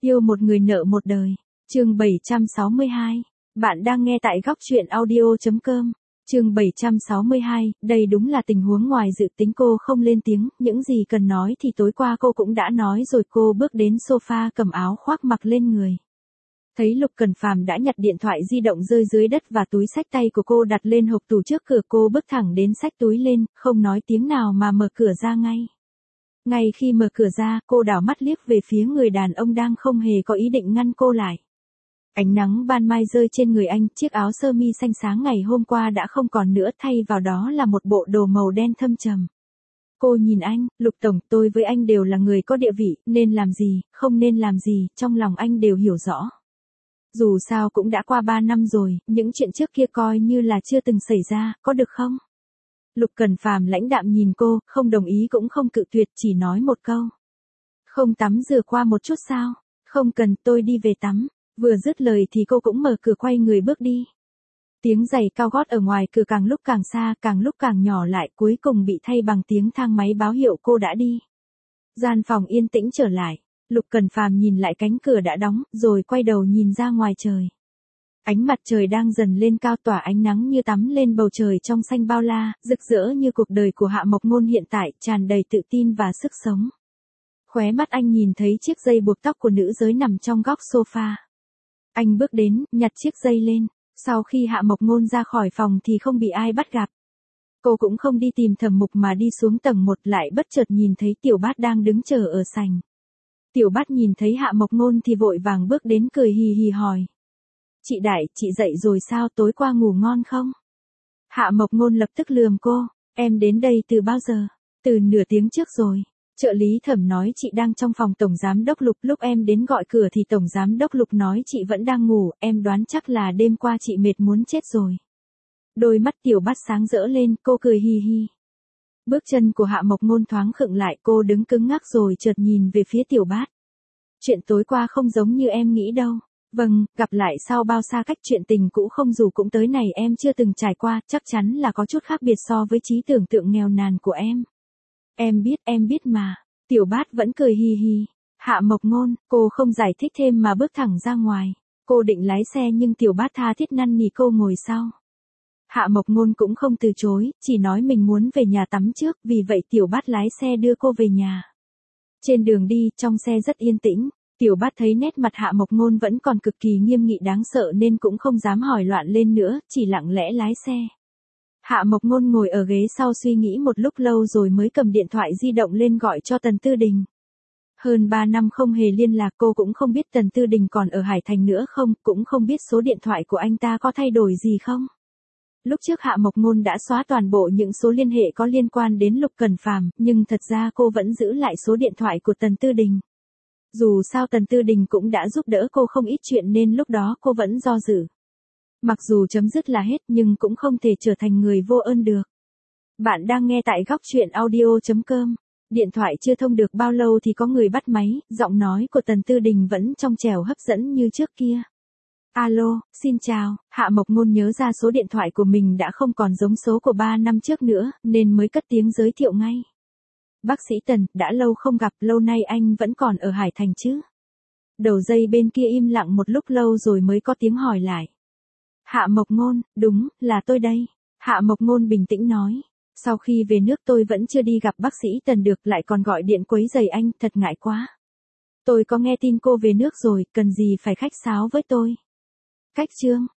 Yêu một người nợ một đời. Chương 762. Bạn đang nghe tại góc truyện audio.com. Chương 762, đây đúng là tình huống ngoài dự tính. Cô không lên tiếng, những gì cần nói thì tối qua cô cũng đã nói rồi. Cô bước đến sofa cầm áo khoác mặc lên người. Thấy Lục Cẩn Phàm đã nhặt điện thoại di động rơi dưới đất và túi xách tay của cô đặt lên hộc tủ trước cửa. Cô bước thẳng đến xách túi lên, không nói tiếng nào mà mở cửa ra ngay. Ngay khi mở cửa ra, cô đảo mắt liếc về phía người đàn ông đang không hề có ý định ngăn cô lại. Ánh nắng ban mai rơi trên người anh, chiếc áo sơ mi xanh sáng ngày hôm qua đã không còn nữa, thay vào đó là một bộ đồ màu đen thâm trầm. Cô nhìn anh, Lục Tổng, tôi với anh đều là người có địa vị, nên làm gì, không nên làm gì, trong lòng anh đều hiểu rõ. Dù sao cũng đã qua 3 năm rồi, những chuyện trước kia coi như là chưa từng xảy ra, có được không? Lục Cẩn Phàm lãnh đạm nhìn cô, không đồng ý cũng không cự tuyệt, chỉ nói một câu. Không tắm rửa qua một chút sao? Không cần, tôi đi về tắm. Vừa dứt lời thì cô cũng mở cửa quay người bước đi. Tiếng giày cao gót ở ngoài cửa càng lúc càng xa, càng lúc càng nhỏ lại, cuối cùng bị thay bằng tiếng thang máy báo hiệu cô đã đi. Gian phòng yên tĩnh trở lại. Lục Cẩn Phàm nhìn lại cánh cửa đã đóng, rồi quay đầu nhìn ra ngoài trời. Ánh mặt trời đang dần lên cao, tỏa ánh nắng như tắm lên bầu trời trong xanh bao la, rực rỡ như cuộc đời của Hạ Mộc Ngôn hiện tại, tràn đầy tự tin và sức sống. Khóe mắt anh nhìn thấy chiếc dây buộc tóc của nữ giới nằm trong góc sofa. Anh bước đến, nhặt chiếc dây lên. Sau khi Hạ Mộc Ngôn ra khỏi phòng thì không bị ai bắt gặp. Cô cũng không đi tìm Thẩm Mục mà đi xuống tầng 1, lại bất chợt nhìn thấy Tiểu Bát đang đứng chờ ở sảnh. Tiểu Bát nhìn thấy Hạ Mộc Ngôn thì vội vàng bước đến, cười hì hì hỏi. Chị Đại, chị dậy rồi sao, tối qua ngủ ngon không? Hạ Mộc Ngôn lập tức lườm cô. Em đến đây từ bao giờ? Từ nửa tiếng trước rồi. Trợ lý Thẩm nói chị đang trong phòng Tổng Giám đốc Lục, lúc em đến gọi cửa thì Tổng Giám đốc Lục nói chị vẫn đang ngủ, em đoán chắc là đêm qua chị mệt muốn chết rồi. Đôi mắt Tiểu Bát sáng rỡ lên, cô cười hì hì. Bước chân của Hạ Mộc Ngôn thoáng khựng lại, cô đứng cứng ngắc rồi chợt nhìn về phía Tiểu Bát. Chuyện tối qua không giống như em nghĩ đâu. Vâng, gặp lại sau bao xa cách, chuyện tình cũ không dù cũng tới này em chưa từng trải qua, chắc chắn là có chút khác biệt so với trí tưởng tượng nghèo nàn của em. Em biết mà. Tiểu Bát vẫn cười hì hì. Hạ Mộc Ngôn, cô không giải thích thêm mà bước thẳng ra ngoài. Cô định lái xe nhưng Tiểu Bát tha thiết năn nỉ cô ngồi sau. Hạ Mộc Ngôn cũng không từ chối, chỉ nói mình muốn về nhà tắm trước, vì vậy Tiểu Bát lái xe đưa cô về nhà. Trên đường đi, trong xe rất yên tĩnh. Tiểu Bát thấy nét mặt Hạ Mộc Ngôn vẫn còn cực kỳ nghiêm nghị đáng sợ nên cũng không dám hỏi loạn lên nữa, chỉ lặng lẽ lái xe. Hạ Mộc Ngôn ngồi ở ghế sau suy nghĩ một lúc lâu rồi mới cầm điện thoại di động lên gọi cho Tần Tư Đình. Hơn 3 năm không hề liên lạc, cô cũng không biết Tần Tư Đình còn ở Hải Thành nữa không, cũng không biết số điện thoại của anh ta có thay đổi gì không. Lúc trước Hạ Mộc Ngôn đã xóa toàn bộ những số liên hệ có liên quan đến Lục Cẩn Phàm, nhưng thật ra cô vẫn giữ lại số điện thoại của Tần Tư Đình. Dù sao Tần Tư Đình cũng đã giúp đỡ cô không ít chuyện nên lúc đó cô vẫn do dự. Mặc dù chấm dứt là hết nhưng cũng không thể trở thành người vô ơn được. Bạn đang nghe tại góc truyện audio.com. Điện thoại chưa thông được bao lâu thì có người bắt máy, giọng nói của Tần Tư Đình vẫn trong trẻo hấp dẫn như trước kia. Alo, xin chào. Hạ Mộc Ngôn nhớ ra số điện thoại của mình đã không còn giống số của 3 năm trước nữa, nên mới cất tiếng giới thiệu ngay. Bác sĩ Tần, đã lâu không gặp, lâu nay anh vẫn còn ở Hải Thành chứ? Đầu dây bên kia im lặng một lúc lâu rồi mới có tiếng hỏi lại. Hạ Mộc Ngôn, đúng, là tôi đây. Hạ Mộc Ngôn bình tĩnh nói. Sau khi về nước tôi vẫn chưa đi gặp bác sĩ Tần được, lại còn gọi điện quấy rầy anh, thật ngại quá. Tôi có nghe tin cô về nước rồi, cần gì phải khách sáo với tôi. Cách chương,